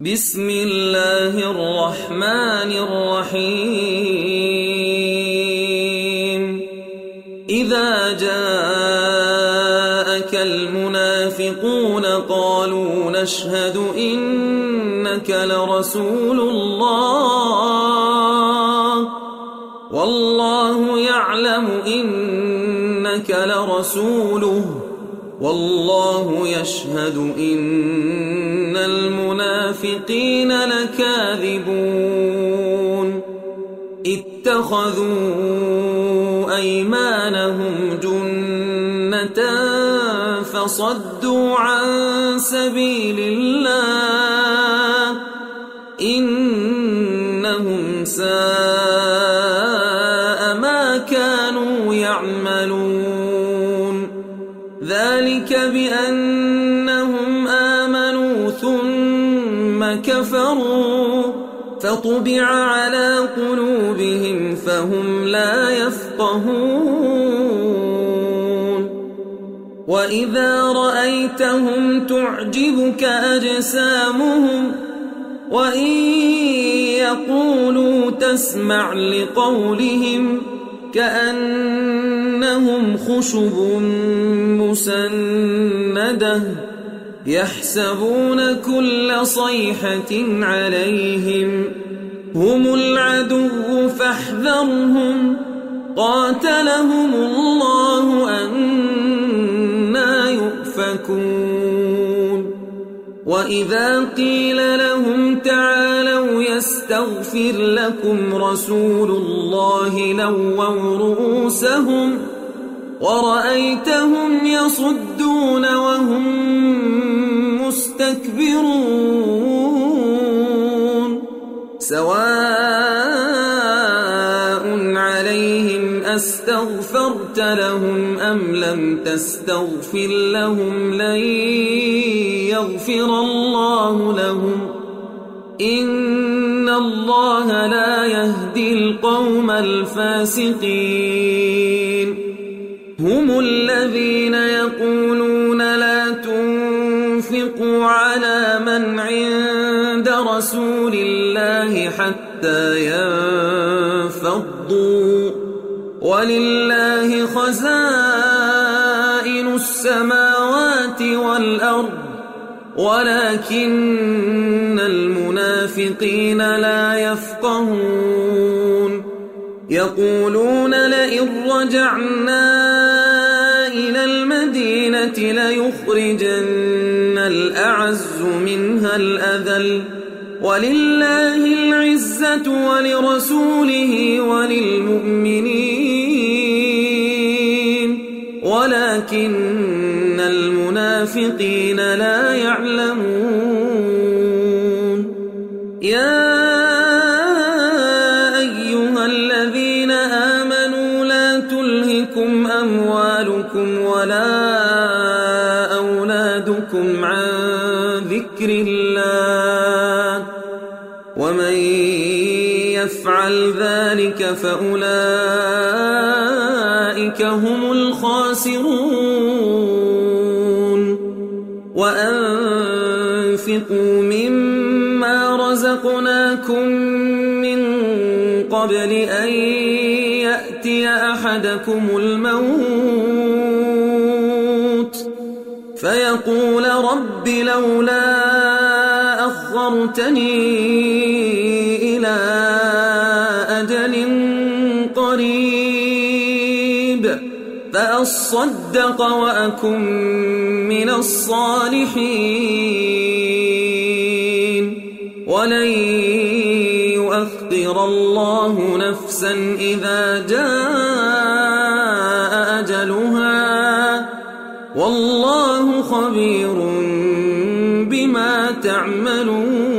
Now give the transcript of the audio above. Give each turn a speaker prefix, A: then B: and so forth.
A: بسم الله الرحمن الرحيم إذا جاءك المنافقون قالوا نشهد إنك لرسول الله والله يعلم إنك لرسوله والله يشهد إن المنافقين لكاذبون اتخذوا أيمانهم جنة فصدوا عن سبيل الله إنهم ساء ما كانوا يعملون ذلك بأنهم آمنوا ثم كفروا فطبع على قلوبهم فهم لا يفقهون وإذا رأيتهم تعجبك أجسامهم وإن يقولوا تسمع لقولهم كأنهم خشب مسندة يحسبون كل صيحة عليهم هم العدو فاحذرهم قاتلهم الله أنى يؤفكون وإذا قيل لهم تعالوا يستغفر لكم رسول الله لووا رؤوسهم ورأيتهم يصدون وهم مستكبرون سواء عليهم أستغفرت لهم أم لم تستغفر لهم لن يغفر الله لهم إن الله لا يهدي القوم الفاسقين هم الذين يقولون لا تنفقوا على من عند رسول الله حتى ينفضوا ولله خزائن السماوات والأرض ولكن المنافقين لا يفقهون يقولون لئن رجعنا إلى المدينة ليخرجن الأعز منها الأذل ولله العزة ولرسوله وللمؤمنين ولكن المنافقين لا يعلمون يا أيها الذين آمنوا لا تلهكم أموالكم ولا أولادكم عن ذكر الله ومن يفعل ذلك فأولئك هم الخاسرون وأنفقوا مما رزقناكم من قبل أن يأتي أحدكم الموت فيقول رب لولا أخرتني إلى أجل قريب فأصدق وأكن من الصالحين ولن يؤخر الله نفسا إذا جاء أجلها والله خبير بما تعملون